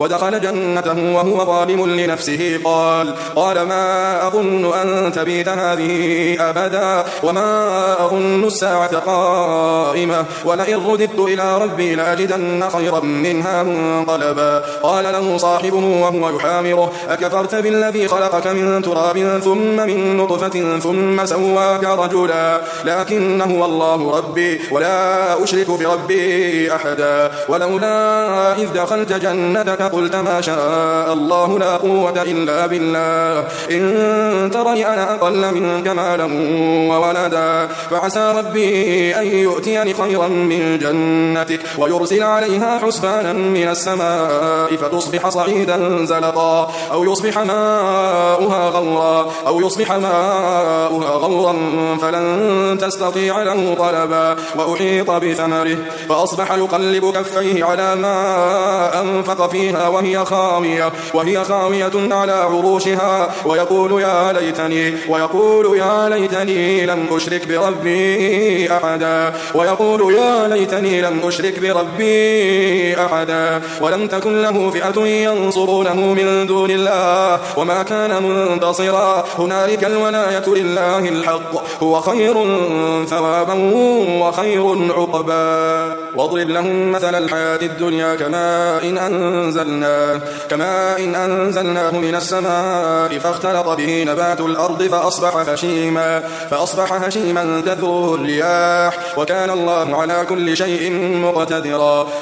ودخل جنته وهو ظالم لنفسه قال ما أظن أن تبيد هذه أبدا وما أظن الساعة قائمة ولئن رددت إلى ربي لأجدن خيرا منها منقلبا. قال له صاحبه وهو يحامره أكفرت بالذي خلقك من تراب ثم من نطفة ثم سواك رجلا لكن هو الله ربي ولا أشرك بربي أحدا. ولولا إذ دخلت جنتك قلت ما شاء الله لا قوة إلا بالله إن ترني أنا أقل منك مالا وولدا فعسى ربي أن يؤتيني خيرا من جنتك ويرسل عليها حسبانا من السماء فتصبح صعيدا زلقا أو يصبح ماؤها غورا فلن تستطيع له طلبا. وأحيط بثمره فأصبح يقلب كفيه على ما أنفق فيها وهي خاوية على عروشها ويقول يا ليتني لم أشرك بربي أحدا ولم تكن له فئة ينصرونه من دون الله وما كان منتصرا. هنالك الولاية لله الحق هو خير ثوابا وخير عقبا. واضرب لهم مثل الحياة الدنيا كماء إن أنزلناه من السماء فاختلط به نبات الأرض فأصبح هشيما تذروه الرياح وكان الله على كل شيء مقتدرا.